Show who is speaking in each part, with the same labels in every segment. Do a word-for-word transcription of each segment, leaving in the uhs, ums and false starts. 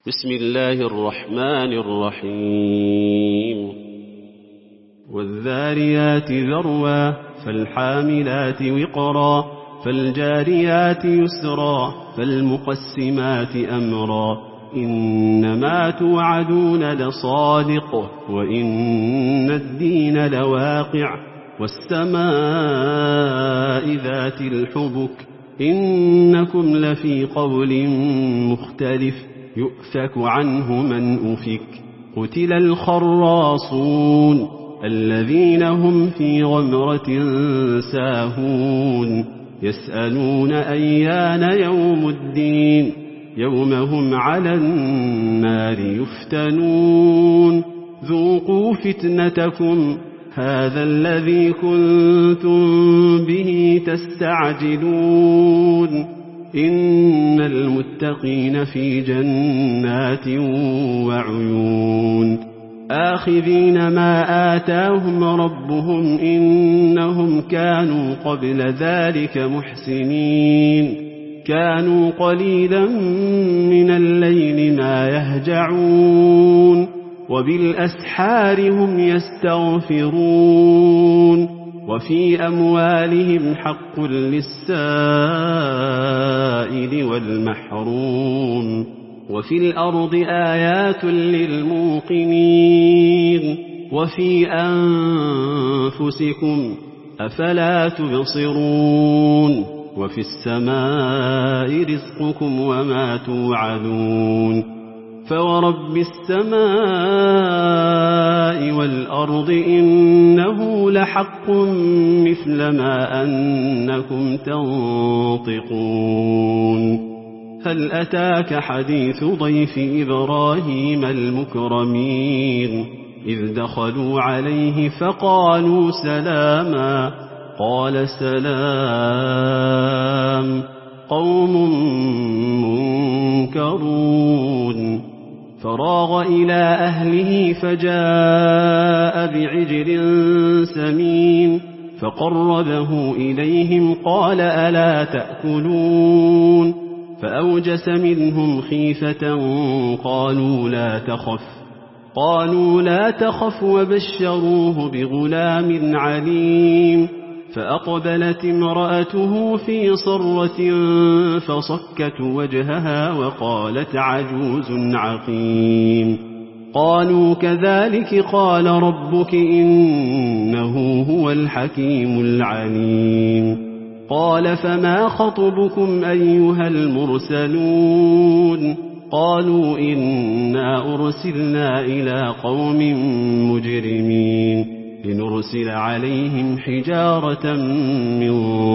Speaker 1: بسم الله الرحمن الرحيم والذاريات ذروا فالحاملات وقرا فالجاريات يسرا فالمقسمات أمرا إنما توعدون لصادق وإن الدين لواقع والسماء ذات الحبك إنكم لفي قول مختلف يؤفك عنه من أفك قتل الخراصون الذين هم في غمرة ساهون يسألون أيان يوم الدين يوم هم على النار يفتنون ذوقوا فتنتكم هذا الذي كنتم به تستعجلون إن المتقين في جنات وعيون آخذين ما آتاهم ربهم إنهم كانوا قبل ذلك محسنين كانوا قليلا من الليل ما يهجعون وبالأسحار هم يستغفرون وفي أموالهم حق للسائل والمحروم وفي الأرض آيات للموقنين وفي أنفسكم أفلا تبصرون وفي السماء رزقكم وما توعدون فورب السماء والأرض إنه لحق مثل ما أنكم تنطقون هل أتاك حديث ضيف إبراهيم المكرمين إذ دخلوا عليه فقالوا سلاما قال سلام قوم منكرون فراغ إلى أهله فجاء بعجل سمين فقربه إليهم قال ألا تأكلون فأوجس منهم خيفة قالوا لا تخف قالوا لا تخف وبشروه بغلام عليم فأقبلت امرأته في صرة فصكت وجهها وقالت عجوز عقيم قالوا كذلك قال ربك إنه هو الحكيم العليم قال فما خطبكم أيها المرسلون قالوا إنا أرسلنا إلى قوم مجرمين لنرسل عليهم حجارة من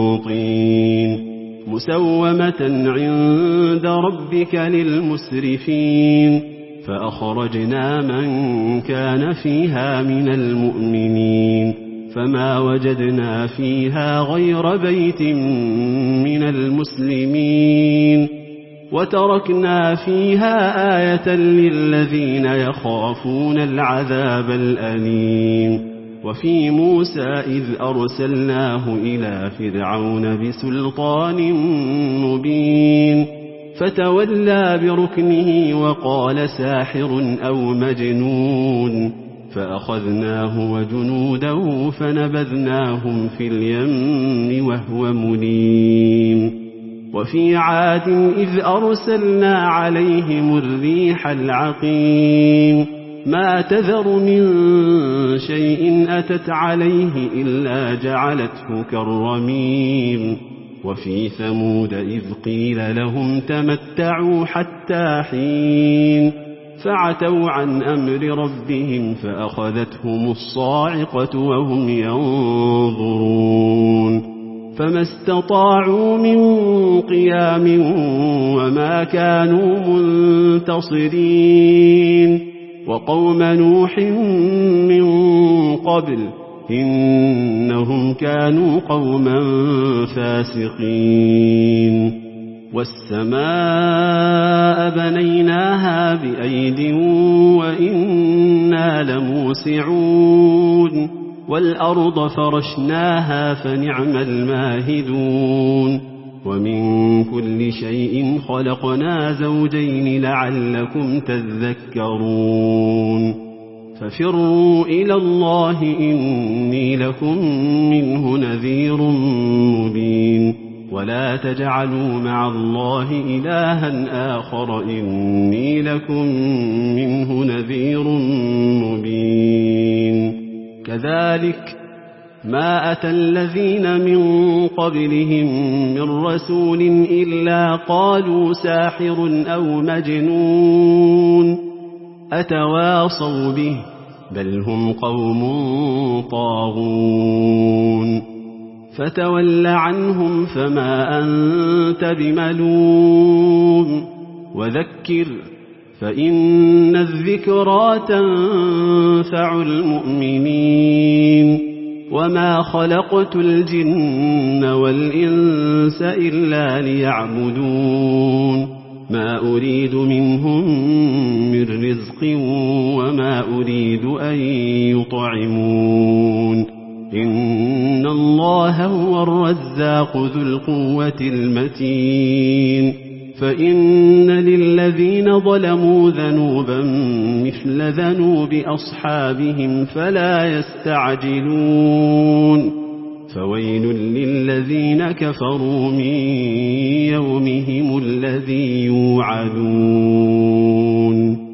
Speaker 1: طين مسومة عند ربك للمسرفين فأخرجنا من كان فيها من المؤمنين فما وجدنا فيها غير بيت من المسلمين وتركنا فيها آية للذين يخافون العذاب الأليم وفي موسى إذ أرسلناه إلى فرعون بسلطان مبين فتولى بركنه وقال ساحر أو مجنون فأخذناه وجنوده فنبذناهم في اليم وهو مليم وفي عاد إذ أرسلنا عليهم الريح العقيم ما تذر من شيء أتت عليه إلا جعلته كالرميم وفي ثمود إذ قيل لهم تمتعوا حتى حين فعتوا عن أمر ربهم فأخذتهم الصاعقة وهم ينظرون فما استطاعوا من قيام وما كانوا منتصرين وقوم نوح من قبل إنهم كانوا قوما فاسقين والسماء بنيناها بأيد وإنا لموسعون والأرض فرشناها فنعم الماهدون ومن كل شيء خلقنا زوجين لعلكم تذكرون ففروا إلى الله إني لكم منه نذير مبين ولا تجعلوا مع الله إلها آخر إني لكم منه نذير مبين كذلك ما أتى الذين من قبلهم من رسول إلا قالوا ساحر أو مجنون أتواصوا به بل هم قوم طاغون فتول عنهم فما أنت بملوم وذكر فإن الذكرى تنفع المؤمنين وما خلقت الجن والإنس إلا ليعبدون ما أريد منهم من رزق وما أريد أن يطعمون إن الله هو الرزاق ذو القوة المتين فإن للذين ظلموا ذنوبا مثل ذنوب أصحابهم فلا يستعجلون فويل للذين كفروا من يومهم الذي يوعدون